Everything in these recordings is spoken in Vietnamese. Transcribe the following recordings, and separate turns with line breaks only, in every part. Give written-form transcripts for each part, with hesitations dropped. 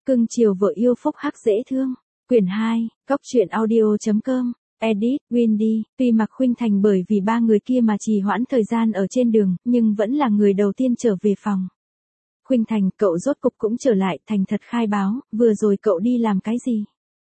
Cưng chiều vợ yêu phúc hắc dễ thương. Quyển 2, Cóc truyện audio.com. Edit, Windy. Tuy Mạc Khuynh Thành bởi vì ba người kia mà trì hoãn thời gian ở trên đường, nhưng vẫn là người đầu tiên trở về phòng. Khuynh Thành, cậu rốt cục cũng trở lại, thành thật khai báo, vừa rồi cậu đi làm cái gì?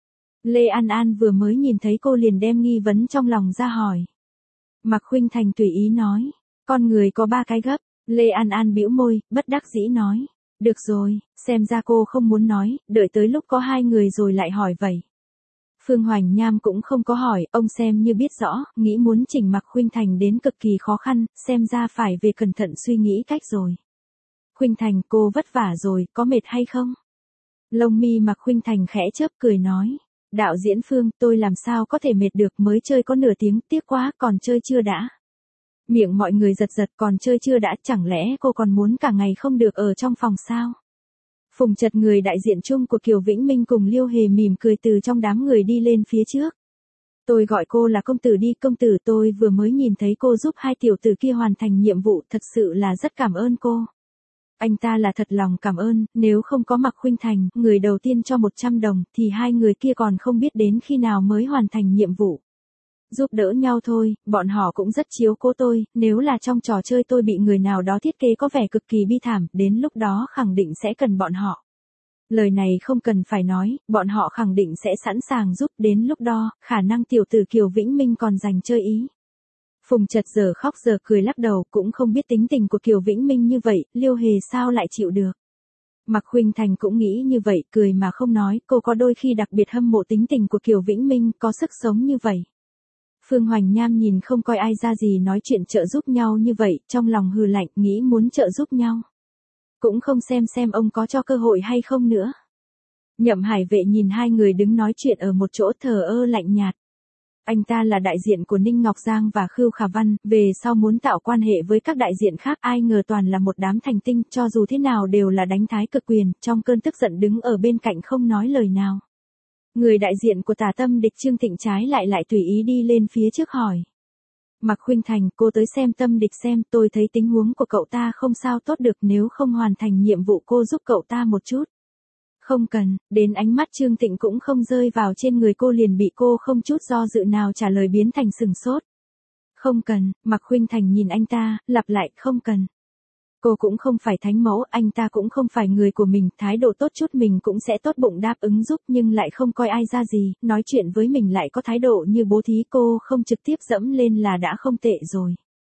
Lê An An vừa mới nhìn thấy cô liền đem nghi vấn trong lòng ra hỏi. Mạc Khuynh Thành tùy ý nói, con người có ba cái gấp. Lê An An bĩu môi, bất đắc dĩ nói. Được rồi, xem ra cô không muốn nói, đợi tới lúc có hai người rồi lại hỏi vậy. Phương Hoành Nham cũng không có hỏi, ông xem như biết rõ, nghĩ muốn chỉnh Mạc Khuynh Thành đến cực kỳ khó khăn, xem ra phải về cẩn thận suy nghĩ cách rồi. Khuynh Thành, cô vất vả rồi, có mệt hay không? Lông mi Mạc Khuynh Thành khẽ chớp cười nói. Đạo diễn Phương, tôi làm sao có thể mệt được, mới chơi có nửa tiếng, tiếc quá, còn chơi chưa đã. Miệng mọi người giật giật, còn chơi chưa đã, chẳng lẽ cô còn muốn cả ngày không được ở trong phòng sao? Phùng Chật, người đại diện chung của Kiều Vĩnh Minh cùng Liêu Hề mỉm cười từ trong đám người đi lên phía trước. Tôi gọi cô là công tử đi, công tử, tôi vừa mới nhìn thấy cô giúp hai tiểu tử kia hoàn thành nhiệm vụ, thật sự là rất cảm ơn cô. Anh ta là thật lòng cảm ơn, nếu không có Mạc Khuynh Thành, người đầu tiên cho 100 đồng, thì hai người kia còn không biết đến khi nào mới hoàn thành nhiệm vụ. Giúp đỡ nhau thôi, bọn họ cũng rất chiếu cố tôi, nếu là trong trò chơi tôi bị người nào đó thiết kế có vẻ cực kỳ bi thảm, đến lúc đó khẳng định sẽ cần bọn họ. Lời này không cần phải nói, bọn họ khẳng định sẽ sẵn sàng giúp, đến lúc đó, khả năng tiểu tử Kiều Vĩnh Minh còn dành chơi ý. Phùng Chật giờ khóc giờ cười lắc đầu, cũng không biết tính tình của Kiều Vĩnh Minh như vậy, Liêu Hề sao lại chịu được. Mạc Khuynh Thành cũng nghĩ như vậy, cười mà không nói, cô có đôi khi đặc biệt hâm mộ tính tình của Kiều Vĩnh Minh, có sức sống như vậy. Phương Hoành Nham nhìn không coi ai ra gì nói chuyện trợ giúp nhau như vậy, trong lòng hừ lạnh, nghĩ muốn trợ giúp nhau. Cũng không xem ông có cho cơ hội hay không nữa. Nhậm Hải Vệ nhìn hai người đứng nói chuyện ở một chỗ thờ ơ lạnh nhạt. Anh ta là đại diện của Ninh Ngọc Giang và Khưu Khả Văn, về sau muốn tạo quan hệ với các đại diện khác, ai ngờ toàn là một đám thành tinh, cho dù thế nào đều là đánh thái cực quyền, trong cơn tức giận đứng ở bên cạnh không nói lời nào. Người đại diện của Tả Tâm Địch Trương Thịnh trái lại tùy ý đi lên phía trước hỏi. Mạc Khuynh Thành, cô tới xem Tâm Địch xem, tôi thấy tình huống của cậu ta không sao tốt được, nếu không hoàn thành nhiệm vụ cô giúp cậu ta một chút. Không cần, đến ánh mắt Trương Thịnh cũng không rơi vào trên người cô liền bị cô không chút do dự nào trả lời biến thành sừng sốt. Không cần, Mạc Khuynh Thành nhìn anh ta, lặp lại, không cần. Cô cũng không phải thánh mẫu, anh ta cũng không phải người của mình, thái độ tốt chút mình cũng sẽ tốt bụng đáp ứng giúp, nhưng lại không coi ai ra gì, nói chuyện với mình lại có thái độ như bố thí, cô không trực tiếp dẫm lên là đã không tệ rồi.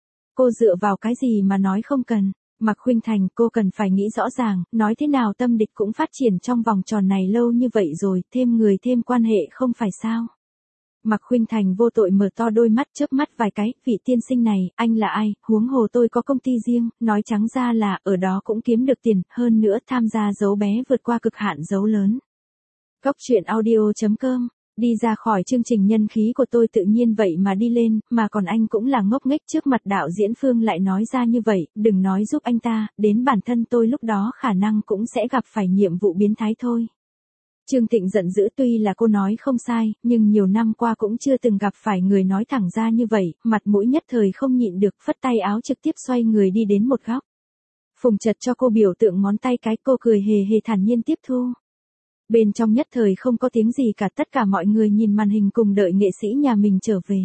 Cô dựa vào cái gì mà nói không cần? Mạc Khuynh Thành, cô cần phải nghĩ rõ ràng, nói thế nào Tâm Địch cũng phát triển trong vòng tròn này lâu như vậy rồi, thêm người thêm quan hệ không phải sao? Mạc Khuynh Thành vô tội mở to đôi mắt, chớp mắt vài cái, vị tiên sinh này, anh là ai, huống hồ tôi có công ty riêng, nói trắng ra là, ở đó cũng kiếm được tiền, hơn nữa tham gia giấu bé vượt qua cực hạn giấu lớn. Cóc truyện audio.com, đi ra khỏi chương trình nhân khí của tôi tự nhiên vậy mà đi lên, mà còn anh cũng là ngốc nghếch trước mặt đạo diễn Phương lại nói ra như vậy, đừng nói giúp anh ta, đến bản thân tôi lúc đó khả năng cũng sẽ gặp phải nhiệm vụ biến thái thôi. Trương Thịnh giận dữ, tuy là cô nói không sai, nhưng nhiều năm qua cũng chưa từng gặp phải người nói thẳng ra như vậy, mặt mũi nhất thời không nhịn được, phất tay áo trực tiếp xoay người đi đến một góc. Phùng Chật cho cô biểu tượng ngón tay cái, cô cười hề hề thản nhiên tiếp thu. Bên trong nhất thời không có tiếng gì cả, tất cả mọi người nhìn màn hình cùng đợi nghệ sĩ nhà mình trở về.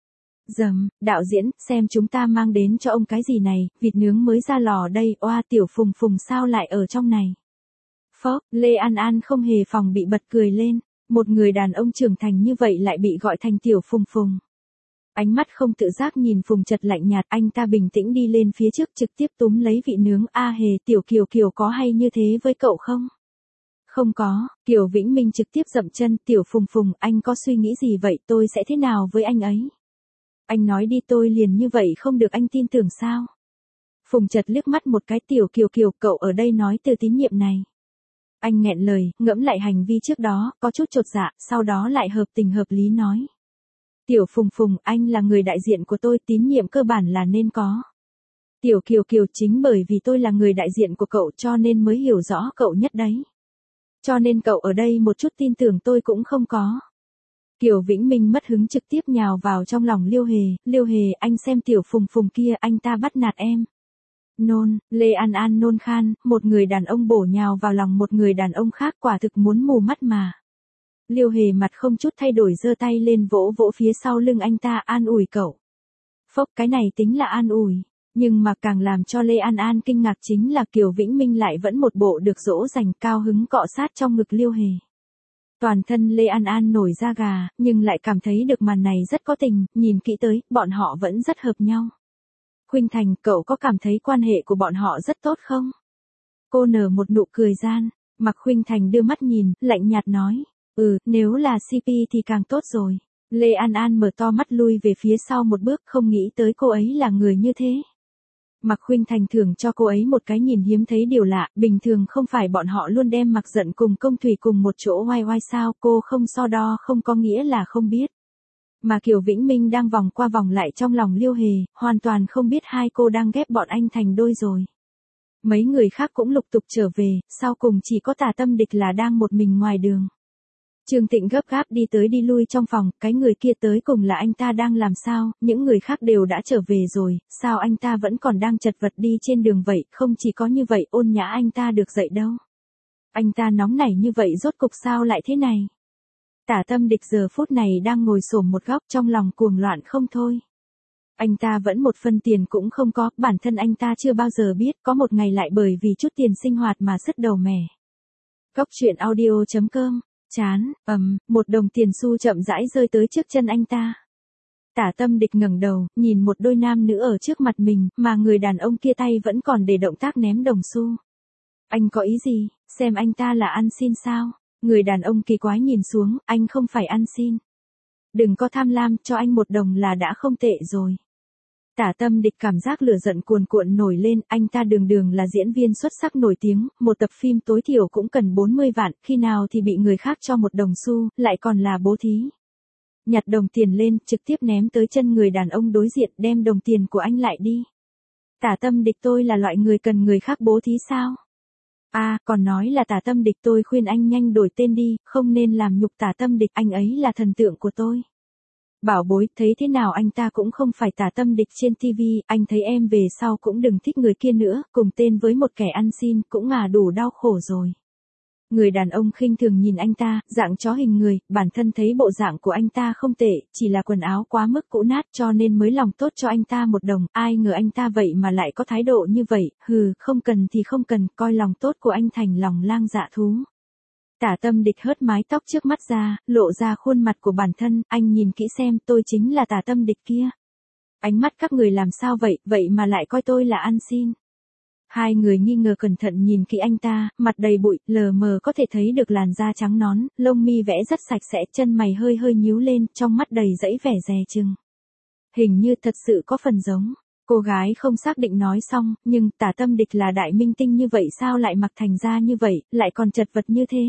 Dầm, đạo diễn, xem chúng ta mang đến cho ông cái gì này, vịt nướng mới ra lò đây, oa tiểu Phùng Phùng sao lại ở trong này. Phó, Lê An An không hề phòng bị bật cười lên, một người đàn ông trưởng thành như vậy lại bị gọi thành tiểu Phùng Phùng. Ánh mắt không tự giác nhìn Phùng Chật lạnh nhạt, anh ta bình tĩnh đi lên phía trước trực tiếp túm lấy vị nướng, a hề, tiểu Kiều Kiều có hay như thế với cậu không? Không có, Kiều Vĩnh Minh trực tiếp dậm chân, tiểu Phùng Phùng, anh có suy nghĩ gì vậy, tôi sẽ thế nào với anh ấy? Anh nói đi, tôi liền như vậy không được anh tin tưởng sao? Phùng Chật liếc mắt một cái, tiểu Kiều Kiều, cậu ở đây nói từ tín nhiệm này. Anh nghẹn lời, ngẫm lại hành vi trước đó, có chút chột dạ, sau đó lại hợp tình hợp lý nói. Tiểu Phùng Phùng, anh là người đại diện của tôi, tín nhiệm cơ bản là nên có. Tiểu Kiều Kiều, chính bởi vì tôi là người đại diện của cậu cho nên mới hiểu rõ cậu nhất đấy. Cho nên cậu ở đây một chút tin tưởng tôi cũng không có. Kiều Vĩnh Minh mất hứng trực tiếp nhào vào trong lòng Liêu Hề, anh xem tiểu Phùng Phùng kia, anh ta bắt nạt em. Nôn, Lê An An nôn khan, một người đàn ông bổ nhào vào lòng một người đàn ông khác quả thực muốn mù mắt mà. Liêu Hề mặt không chút thay đổi giơ tay lên vỗ vỗ phía sau lưng anh ta an ủi cậu. Phốc, cái này tính là an ủi. Nhưng mà càng làm cho Lê An An kinh ngạc chính là Kiều Vĩnh Minh lại vẫn một bộ được dỗ dành cao hứng cọ sát trong ngực Liêu Hề. Toàn thân Lê An An nổi da gà, nhưng lại cảm thấy được màn này rất có tình, nhìn kỹ tới, bọn họ vẫn rất hợp nhau. Khuynh Thành, cậu có cảm thấy quan hệ của bọn họ rất tốt không? Cô nở một nụ cười gian, Mạc Khuynh Thành đưa mắt nhìn, lạnh nhạt nói, nếu là CP thì càng tốt rồi. Lê An An mở to mắt lui về phía sau một bước, không nghĩ tới cô ấy là người như thế. Mạc Khuynh Thành thưởng cho cô ấy một cái nhìn hiếm thấy điều lạ, bình thường không phải bọn họ luôn đem Mạc Dận cùng Công Thủy cùng một chỗ oai oai sao, cô không so đo không có nghĩa là không biết. Mà Kiều Vĩnh Minh đang vòng qua vòng lại trong lòng Liêu Hề, hoàn toàn không biết hai cô đang ghép bọn anh thành đôi rồi. Mấy người khác cũng lục tục trở về, sau cùng chỉ có Tả Tâm Địch là đang một mình ngoài đường. Trương Tịnh gấp gáp đi tới đi lui trong phòng, cái người kia tới cùng là anh ta đang làm sao, những người khác đều đã trở về rồi, sao anh ta vẫn còn đang chật vật đi trên đường vậy, không chỉ có như vậy Ôn Nhã anh ta được dậy đâu. Anh ta nóng nảy như vậy rốt cục sao lại thế này. Tả Tâm Địch giờ phút này đang ngồi xổm một góc trong lòng cuồng loạn không thôi. Anh ta vẫn một phân tiền cũng không có, bản thân anh ta chưa bao giờ biết có một ngày lại bởi vì chút tiền sinh hoạt mà sứt đầu mẻ. Cốc truyện audio.com. Chán, một đồng tiền xu chậm rãi rơi tới trước chân anh ta. Tả Tâm Địch ngẩng đầu, nhìn một đôi nam nữ ở trước mặt mình, mà người đàn ông kia tay vẫn còn để động tác ném đồng xu. Anh có ý gì, xem anh ta là ăn xin sao? Người đàn ông kỳ quái nhìn xuống, anh không phải ăn xin. Đừng có tham lam, cho anh 1 đồng là đã không tệ rồi. Tả Tâm Địch cảm giác lửa giận cuồn cuộn nổi lên, anh ta đường là diễn viên xuất sắc nổi tiếng, một tập phim tối thiểu cũng cần 40 vạn, khi nào thì bị người khác cho 1 đồng xu, lại còn là bố thí. Nhặt đồng tiền lên, trực tiếp ném tới chân người đàn ông đối diện, đem đồng tiền của anh lại đi. Tả Tâm Địch, tôi là loại người cần người khác bố thí sao? Còn nói là Tả Tâm Địch, tôi khuyên anh nhanh đổi tên đi, không nên làm nhục Tả Tâm Địch, anh ấy là thần tượng của tôi. Bảo bối, thấy thế nào anh ta cũng không phải Tả Tâm Địch trên TV, anh thấy em về sau cũng đừng thích người kia nữa, cùng tên với một kẻ ăn xin, cũng đủ đau khổ rồi. Người đàn ông khinh thường nhìn anh ta, dạng chó hình người, bản thân thấy bộ dạng của anh ta không tệ, chỉ là quần áo quá mức cũ nát cho nên mới lòng tốt cho anh ta 1 đồng, ai ngờ anh ta vậy mà lại có thái độ như vậy, không cần thì không cần, coi lòng tốt của anh thành lòng lang dạ thú. Tả Tâm Địch hớt mái tóc trước mắt ra, lộ ra khuôn mặt của bản thân, anh nhìn kỹ xem, tôi chính là Tả Tâm Địch kia. Ánh mắt các người làm sao vậy mà lại coi tôi là ăn xin. Hai người nghi ngờ cẩn thận nhìn kỹ anh ta, mặt đầy bụi, lờ mờ có thể thấy được làn da trắng nõn, lông mi vẽ rất sạch sẽ, chân mày hơi nhíu lên, trong mắt đầy dẫy vẻ dè chừng. Hình như thật sự có phần giống. Cô gái không xác định nói xong, nhưng Tả Tâm Địch là đại minh tinh như vậy sao lại mặc thành ra như vậy, lại còn chật vật như thế.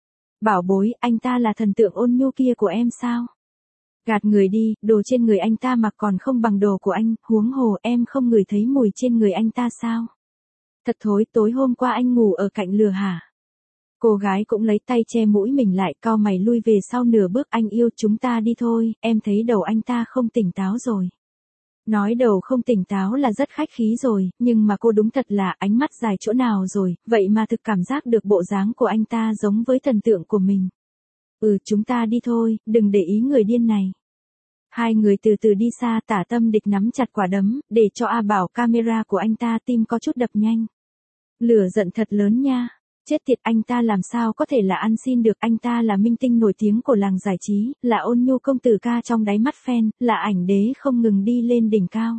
Bảo bối, anh ta là thần tượng ôn nhu kia của em sao? Gạt người đi, đồ trên người anh ta mặc còn không bằng đồ của anh, huống hồ em không ngửi thấy mùi trên người anh ta sao? Thật thối, tối hôm qua anh ngủ ở cạnh lửa hả? Cô gái cũng lấy tay che mũi mình lại, cau mày lui về sau nửa bước, anh yêu chúng ta đi thôi, em thấy đầu anh ta không tỉnh táo rồi. Nói đầu không tỉnh táo là rất khách khí rồi, nhưng mà cô đúng thật là ánh mắt dài chỗ nào rồi, vậy mà thực cảm giác được bộ dáng của anh ta giống với thần tượng của mình. Chúng ta đi thôi, đừng để ý người điên này. Hai người từ từ đi xa, Tả Tâm Địch nắm chặt quả đấm, để cho A Bảo camera của anh ta tim có chút đập nhanh. Lửa giận thật lớn nha. Chết tiệt, anh ta làm sao có thể là ăn xin được, anh ta là minh tinh nổi tiếng của làng giải trí, là ôn nhu công tử ca trong đáy mắt fan, là ảnh đế không ngừng đi lên đỉnh cao.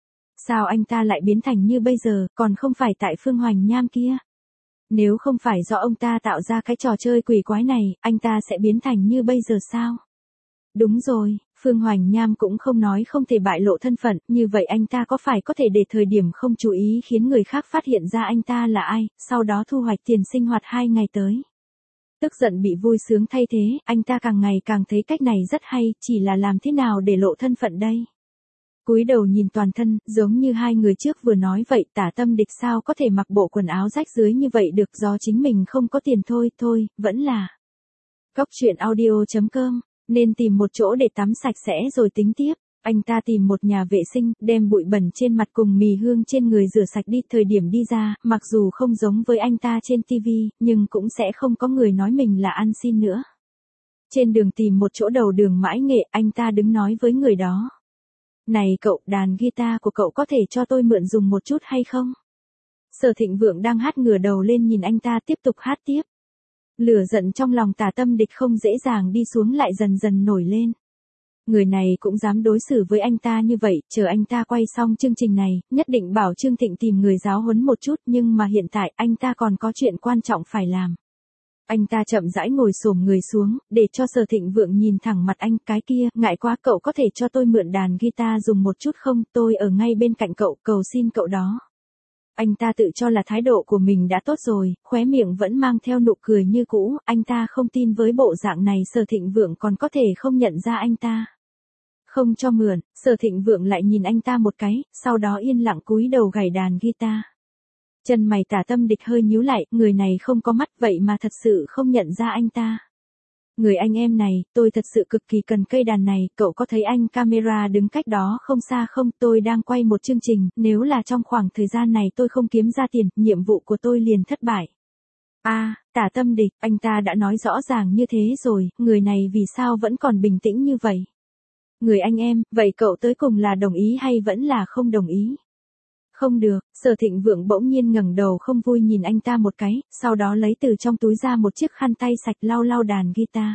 Sao anh ta lại biến thành như bây giờ, còn không phải tại Phương Hoành Nham kia? Nếu không phải do ông ta tạo ra cái trò chơi quỷ quái này, anh ta sẽ biến thành như bây giờ sao? Đúng rồi, Phương Hoành Nham cũng không nói không thể bại lộ thân phận, như vậy anh ta có phải có thể để thời điểm không chú ý khiến người khác phát hiện ra anh ta là ai, sau đó thu hoạch tiền sinh hoạt 2 ngày tới. Tức giận bị vui sướng thay thế, anh ta càng ngày càng thấy cách này rất hay, chỉ là làm thế nào để lộ thân phận đây? Cúi đầu nhìn toàn thân, giống như hai người trước vừa nói vậy, Tả Tâm Địch sao có thể mặc bộ quần áo rách rưới như vậy được, do chính mình không có tiền thôi, vẫn là. Cốc truyện audio.com, nên tìm một chỗ để tắm sạch sẽ rồi tính tiếp. Anh ta tìm một nhà vệ sinh, đem bụi bẩn trên mặt cùng mì hương trên người rửa sạch đi. Thời điểm đi ra, mặc dù không giống với anh ta trên TV, nhưng cũng sẽ không có người nói mình là ăn xin nữa. Trên đường tìm một chỗ đầu đường Mãi Nghệ, anh ta đứng nói với người đó. Này cậu, đàn guitar của cậu có thể cho tôi mượn dùng một chút hay không? Sở Thịnh Vượng đang hát ngửa đầu lên nhìn anh ta tiếp tục hát tiếp. Lửa giận trong lòng Tả Tâm Địch không dễ dàng đi xuống lại dần dần nổi lên. Người này cũng dám đối xử với anh ta như vậy, chờ anh ta quay xong chương trình này, nhất định bảo Trương Thịnh tìm người giáo huấn một chút, nhưng mà hiện tại anh ta còn có chuyện quan trọng phải làm. Anh ta chậm rãi ngồi xổm người xuống, để cho Sở Thịnh Vượng nhìn thẳng mặt anh. Cái kia, ngại quá, cậu có thể cho tôi mượn đàn guitar dùng một chút không, tôi ở ngay bên cạnh cậu, cầu xin cậu đó. Anh ta tự cho là thái độ của mình đã tốt rồi, khóe miệng vẫn mang theo nụ cười như cũ, anh ta không tin với bộ dạng này Sở Thịnh Vượng còn có thể không nhận ra anh ta. Không cho mượn, Sở Thịnh Vượng lại nhìn anh ta một cái, sau đó yên lặng cúi đầu gảy đàn guitar. Chân mày Tả Tâm Địch hơi nhíu lại, người này không có mắt vậy mà thật sự không nhận ra anh ta. Người anh em này, tôi thật sự cực kỳ cần cây đàn này, cậu có thấy anh camera đứng cách đó không xa không? Tôi đang quay một chương trình, nếu là trong khoảng thời gian này tôi không kiếm ra tiền, nhiệm vụ của tôi liền thất bại. Tả Tâm Địch, anh ta đã nói rõ ràng như thế rồi, người này vì sao vẫn còn bình tĩnh như vậy? Người anh em, vậy cậu tới cùng là đồng ý hay vẫn là không đồng ý? Không được, Sở Thịnh Vượng bỗng nhiên ngẩng đầu không vui nhìn anh ta một cái, sau đó lấy từ trong túi ra một chiếc khăn tay sạch lau lau đàn guitar.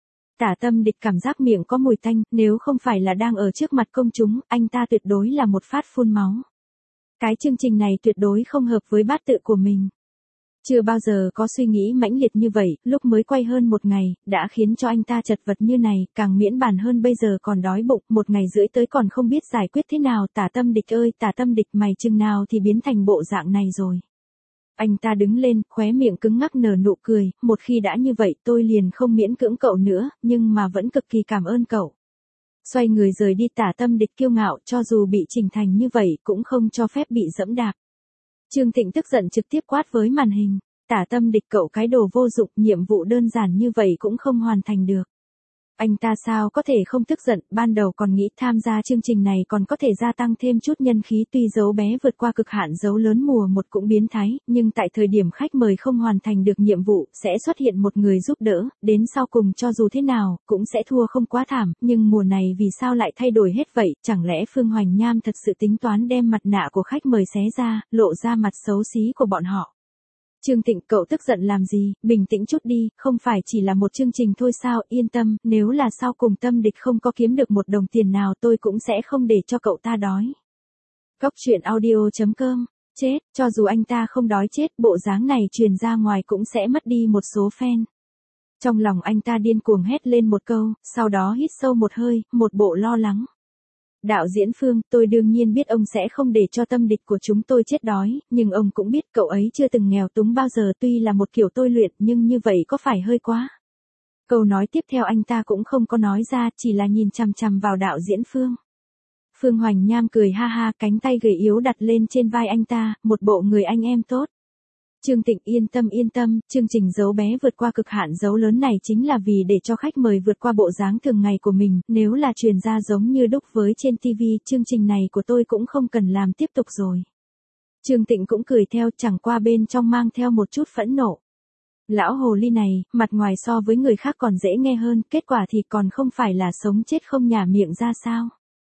Tả Tâm Địch cảm giác miệng có mùi tanh, nếu không phải là đang ở trước mặt công chúng, anh ta tuyệt đối là một phát phun máu. Cái chương trình này tuyệt đối không hợp với bát tự của mình. Chưa bao giờ có suy nghĩ mãnh liệt như vậy, lúc mới quay hơn một ngày, đã khiến cho anh ta chật vật như này, càng miễn bàn hơn bây giờ còn đói bụng, một ngày rưỡi tới còn không biết giải quyết thế nào. Tả Tâm Địch ơi, Tả Tâm Địch, mày chừng nào thì biến thành bộ dạng này rồi. Anh ta đứng lên, khóe miệng cứng ngắc nở nụ cười, một khi đã như vậy tôi liền không miễn cưỡng cậu nữa, nhưng mà vẫn cực kỳ cảm ơn cậu. Xoay người rời đi. Tả Tâm Địch kiêu ngạo, cho dù bị chỉnh thành như vậy cũng không cho phép bị dẫm đạp. Trương Thịnh tức giận trực tiếp quát với màn hình. Tả Tâm Địch, cậu cái đồ vô dụng, nhiệm vụ đơn giản như vậy cũng không hoàn thành được. Anh ta sao có thể không tức giận, ban đầu còn nghĩ tham gia chương trình này còn có thể gia tăng thêm chút nhân khí, tuy dấu bé vượt qua cực hạn dấu lớn mùa một cũng biến thái, nhưng tại thời điểm khách mời không hoàn thành được nhiệm vụ, sẽ xuất hiện một người giúp đỡ, đến sau cùng cho dù thế nào, cũng sẽ thua không quá thảm, nhưng mùa này vì sao lại thay đổi hết vậy, chẳng lẽ Phương Hoành Nham thật sự tính toán đem mặt nạ của khách mời xé ra, lộ ra mặt xấu xí của bọn họ. Trương Thịnh, cậu tức giận làm gì, bình tĩnh chút đi, không phải chỉ là một chương trình thôi sao, yên tâm, nếu là sau cùng Tâm Địch không có kiếm được một đồng tiền nào tôi cũng sẽ không để cho cậu ta đói. Cóc truyện audio.com, chết, cho dù anh ta không đói chết, bộ dáng này truyền ra ngoài cũng sẽ mất đi một số fan. Trong lòng anh ta điên cuồng hét lên một câu, sau đó hít sâu một hơi, một bộ lo lắng. Đạo diễn Phương, tôi đương nhiên biết ông sẽ không để cho Tâm Địch của chúng tôi chết đói, nhưng ông cũng biết cậu ấy chưa từng nghèo túng bao giờ, tuy là một kiểu tôi luyện nhưng như vậy có phải hơi quá. Câu nói tiếp theo anh ta cũng không có nói ra, chỉ là nhìn chằm chằm vào đạo diễn Phương. Phương Hoành Nham cười ha ha, cánh tay gầy yếu đặt lên trên vai anh ta, một bộ người anh em tốt. Trương Thịnh, yên tâm, chương trình dấu bé vượt qua cực hạn dấu lớn này chính là vì để cho khách mời vượt qua bộ dáng thường ngày của mình, nếu là truyền ra giống như đúc với trên TV, chương trình này của tôi cũng không cần làm tiếp tục rồi. Trương Thịnh cũng cười theo, chẳng qua bên trong mang theo một chút phẫn nộ. Lão hồ ly này, mặt ngoài so với người khác còn dễ nghe hơn, kết quả thì còn không phải là sống chết không nhả miệng ra sao.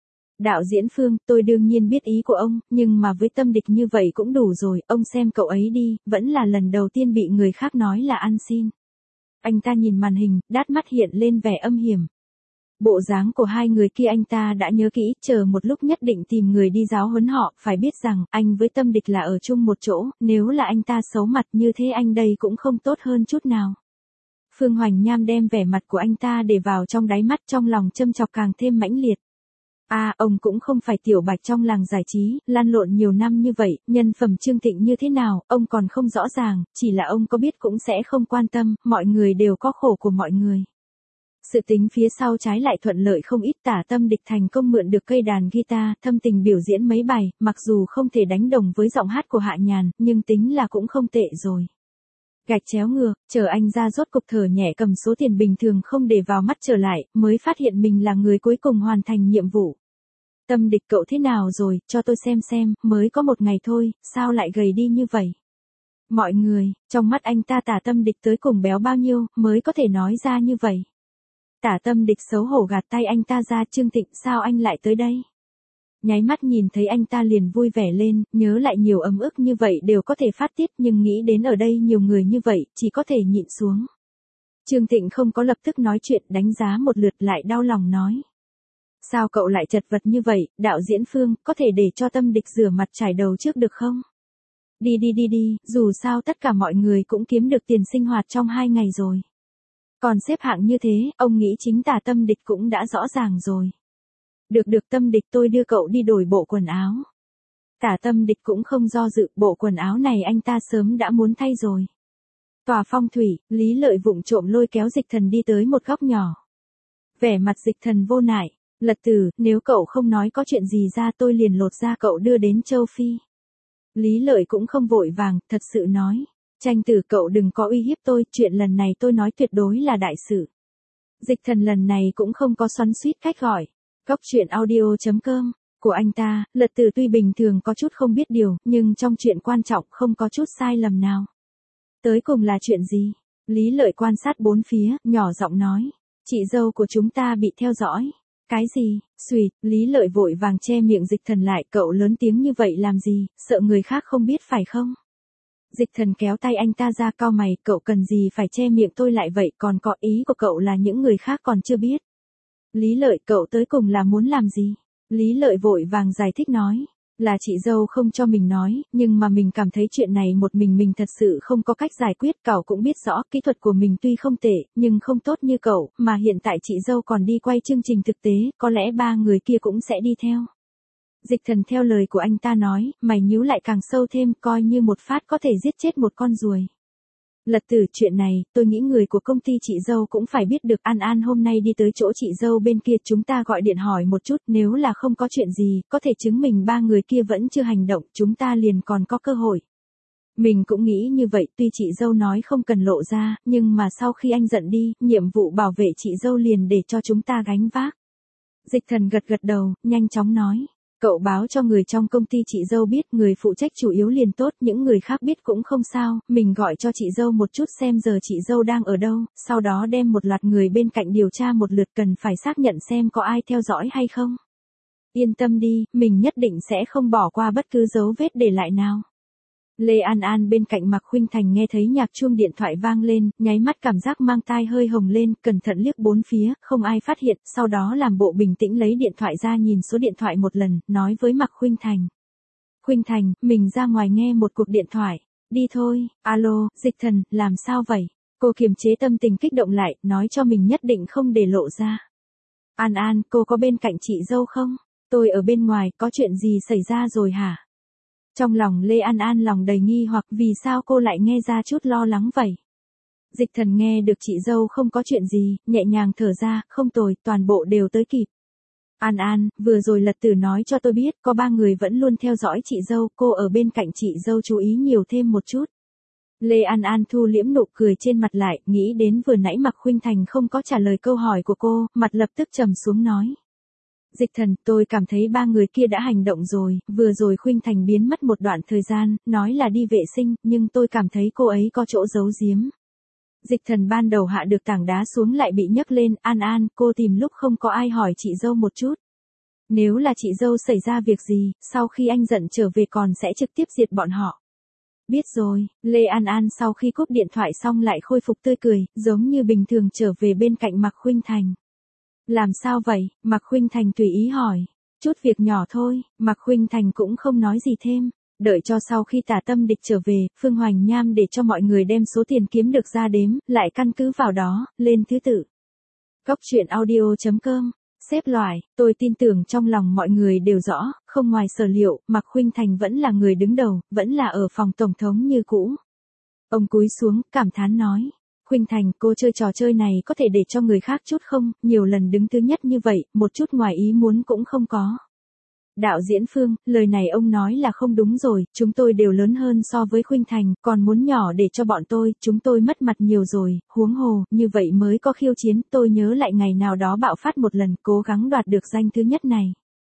Đạo diễn Phương, tôi đương nhiên biết ý của ông, nhưng mà với Tâm Địch như vậy cũng đủ rồi, ông xem cậu ấy đi, vẫn là lần đầu tiên bị người khác nói là ăn xin. Anh ta nhìn màn hình, đát mắt hiện lên vẻ âm hiểm. Bộ dáng của hai người kia anh ta đã nhớ kỹ, chờ một lúc nhất định tìm người đi giáo huấn họ, phải biết rằng, anh với Tâm Địch là ở chung một chỗ, nếu là anh ta xấu mặt như thế anh đây cũng không tốt hơn chút nào. Phương Hoành Nham đem vẻ mặt của anh ta để vào trong đáy mắt, trong lòng châm chọc càng thêm mãnh liệt. Ông cũng không phải tiểu bạch trong làng giải trí, lăn lộn nhiều năm như vậy, nhân phẩm Trương Thịnh như thế nào, ông còn không rõ ràng, chỉ là ông có biết cũng sẽ không quan tâm, mọi người đều có khổ của mọi người. Sự tính phía sau trái lại thuận lợi không ít. Tả Tâm Địch thành công mượn được cây đàn guitar, thâm tình biểu diễn mấy bài, mặc dù không thể đánh đồng với giọng hát của Hạ Nhàn, nhưng tính là cũng không tệ rồi. Gạch chéo ngược, chờ anh ra rốt cục thở nhẹ cầm số tiền bình thường không để vào mắt trở lại, mới phát hiện mình là người cuối cùng hoàn thành nhiệm vụ. Tâm Địch cậu thế nào rồi, cho tôi xem, mới có một ngày thôi, sao lại gầy đi như vậy? Mọi người, trong mắt anh ta Tả Tâm Địch tới cùng béo bao nhiêu, mới có thể nói ra như vậy. Tả Tâm Địch xấu hổ gạt tay anh ta ra. Trương Tịnh, sao anh lại tới đây? Nháy mắt nhìn thấy anh ta liền vui vẻ lên, nhớ lại nhiều ấm ức như vậy đều có thể phát tiết, nhưng nghĩ đến ở đây nhiều người như vậy, chỉ có thể nhịn xuống. Trương Tịnh không có lập tức nói chuyện, đánh giá một lượt lại đau lòng nói. Sao cậu lại chật vật như vậy, đạo diễn Phương, có thể để cho Tâm Địch rửa mặt trải đầu trước được không? Đi, dù sao tất cả mọi người cũng kiếm được tiền sinh hoạt trong 2 ngày rồi. Còn xếp hạng như thế, ông nghĩ chính Tả Tâm Địch cũng đã rõ ràng rồi. Được Tâm Địch, tôi đưa cậu đi đổi bộ quần áo. Tả Tâm Địch cũng không do dự, bộ quần áo này anh ta sớm đã muốn thay rồi. Tòa phong thủy, Lý Lợi vụng trộm lôi kéo Dịch Thần đi tới một góc nhỏ. Vẻ mặt Dịch Thần vô nại, Lật Tử, nếu cậu không nói có chuyện gì ra tôi liền lột da cậu đưa đến châu Phi. Lý Lợi cũng không vội vàng, thật sự nói. Tranh Tử, cậu đừng có uy hiếp tôi, chuyện lần này tôi nói tuyệt đối là đại sự. Dịch Thần lần này cũng không có xoắn xuýt cách gọi. Góc truyện audio.com của anh ta, Lật Tử tuy bình thường có chút không biết điều, nhưng trong chuyện quan trọng không có chút sai lầm nào. Tới cùng là chuyện gì? Lý Lợi quan sát bốn phía, nhỏ giọng nói. Chị dâu của chúng ta bị theo dõi. Cái gì? Xùi, Lý Lợi vội vàng che miệng Dịch Thần lại, cậu lớn tiếng như vậy làm gì, sợ người khác không biết phải không? Dịch Thần kéo tay anh ta ra, cau mày, cậu cần gì phải che miệng tôi lại vậy, còn có ý của cậu là những người khác còn chưa biết. Lý Lợi, cậu tới cùng là muốn làm gì? Lý Lợi vội vàng giải thích nói. Là chị dâu không cho mình nói, nhưng mà mình cảm thấy chuyện này một mình thật sự không có cách giải quyết. Cậu cũng biết rõ, kỹ thuật của mình tuy không tệ, nhưng không tốt như cậu, mà hiện tại chị dâu còn đi quay chương trình thực tế, có lẽ 3 người kia cũng sẽ đi theo. Dịch Thần theo lời của anh ta nói, mày nhíu lại càng sâu thêm, coi như một phát có thể giết chết một con ruồi. Lật Tử, chuyện này, tôi nghĩ người của công ty chị dâu cũng phải biết được. An hôm nay đi tới chỗ chị dâu bên kia, chúng ta gọi điện hỏi một chút, nếu là không có chuyện gì, có thể chứng minh 3 người kia vẫn chưa hành động, chúng ta liền còn có cơ hội. Mình cũng nghĩ như vậy, tuy chị dâu nói không cần lộ ra, nhưng mà sau khi anh giận đi, nhiệm vụ bảo vệ chị dâu liền để cho chúng ta gánh vác. Dịch Thần gật đầu, nhanh chóng nói. Cậu báo cho người trong công ty chị dâu biết, người phụ trách chủ yếu liền tốt, những người khác biết cũng không sao, mình gọi cho chị dâu một chút xem giờ chị dâu đang ở đâu, sau đó đem một loạt người bên cạnh điều tra một lượt, cần phải xác nhận xem có ai theo dõi hay không. Yên tâm đi, mình nhất định sẽ không bỏ qua bất cứ dấu vết để lại nào. Lê An bên cạnh Mạc Khuynh Thành nghe thấy nhạc chuông điện thoại vang lên, nháy mắt cảm giác mang tai hơi hồng lên, cẩn thận liếc bốn phía, không ai phát hiện, sau đó làm bộ bình tĩnh lấy điện thoại ra nhìn số điện thoại một lần, nói với Mạc Khuynh Thành. Khuynh Thành, mình ra ngoài nghe một cuộc điện thoại. Đi thôi. Alo, Dịch Thần, làm sao vậy? Cô kiềm chế tâm tình kích động lại, nói cho mình nhất định không để lộ ra. An, cô có bên cạnh chị dâu không? Tôi ở bên ngoài, có chuyện gì xảy ra rồi hả? Trong lòng Lê An lòng đầy nghi hoặc, vì sao cô lại nghe ra chút lo lắng vậy? Dịch Thần nghe được chị dâu không có chuyện gì, nhẹ nhàng thở ra, không tồi, toàn bộ đều tới kịp. An, vừa rồi Lật Tử nói cho tôi biết, có 3 người vẫn luôn theo dõi chị dâu, cô ở bên cạnh chị dâu chú ý nhiều thêm một chút. Lê An thu liễm nụ cười trên mặt lại, nghĩ đến vừa nãy Mạc Khuynh Thành không có trả lời câu hỏi của cô, mặt lập tức trầm xuống nói. Dịch Thần, tôi cảm thấy 3 người kia đã hành động rồi, vừa rồi Khuynh Thành biến mất một đoạn thời gian, nói là đi vệ sinh, nhưng tôi cảm thấy cô ấy có chỗ giấu giếm. Dịch Thần ban đầu hạ được tảng đá xuống lại bị nhấc lên, An, cô tìm lúc không có ai hỏi chị dâu một chút. Nếu là chị dâu xảy ra việc gì, sau khi anh giận trở về còn sẽ trực tiếp diệt bọn họ. Biết rồi, Lê An sau khi cúp điện thoại xong lại khôi phục tươi cười, giống như bình thường trở về bên cạnh Mạc Khuynh Thành. Làm sao vậy? Mạc Khuynh Thành tùy ý hỏi. Chút việc nhỏ thôi, Mạc Khuynh Thành cũng không nói gì thêm. Đợi cho sau khi Tả Tâm Địch trở về, Phương Hoành Nham để cho mọi người đem số tiền kiếm được ra đếm, lại căn cứ vào đó, lên thứ tự. Góc truyện audio.com, xếp loại, tôi tin tưởng trong lòng mọi người đều rõ, không ngoài sở liệu, Mạc Khuynh Thành vẫn là người đứng đầu, vẫn là ở phòng tổng thống như cũ. Ông cúi xuống, cảm thán nói. Khuynh Thành, cô chơi trò chơi này có thể để cho người khác chút không, nhiều lần đứng thứ nhất như vậy, một chút ngoài ý muốn cũng không có. Đạo diễn Phương, lời này ông nói là không đúng rồi, chúng tôi đều lớn hơn so với Khuynh Thành, còn muốn nhỏ để cho bọn tôi, chúng tôi mất mặt nhiều rồi, huống hồ, như vậy mới có khiêu chiến, tôi nhớ lại ngày nào đó bạo phát một lần, cố gắng đoạt được danh thứ nhất này.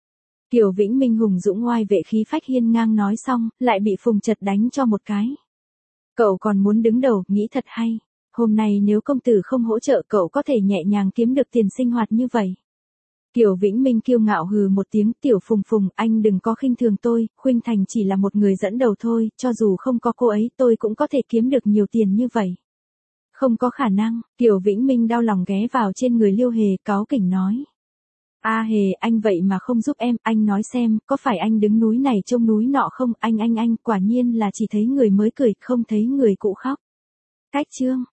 Kiều Vĩnh Minh hùng dũng oai vệ khí phách hiên ngang nói xong, lại bị Phùng Chật đánh cho một cái. Cậu còn muốn đứng đầu, nghĩ thật hay. Hôm nay nếu công tử không hỗ trợ cậu có thể nhẹ nhàng kiếm được tiền sinh hoạt như vậy. Kiều Vĩnh Minh kiêu ngạo hừ một tiếng, Tiểu Phùng Phùng, anh đừng có khinh thường tôi, Khuynh Thành chỉ là một người dẫn đầu thôi, cho dù không có cô ấy tôi cũng có thể kiếm được nhiều tiền như vậy. Không có khả năng, Kiều Vĩnh Minh đau lòng ghé vào trên người Liêu Hề, cáu kỉnh nói. A Hề, anh vậy mà không giúp em, anh nói xem, có phải anh đứng núi này trông núi nọ không, anh, quả nhiên là chỉ thấy người mới cười, không thấy người cũ khóc. Cách chương.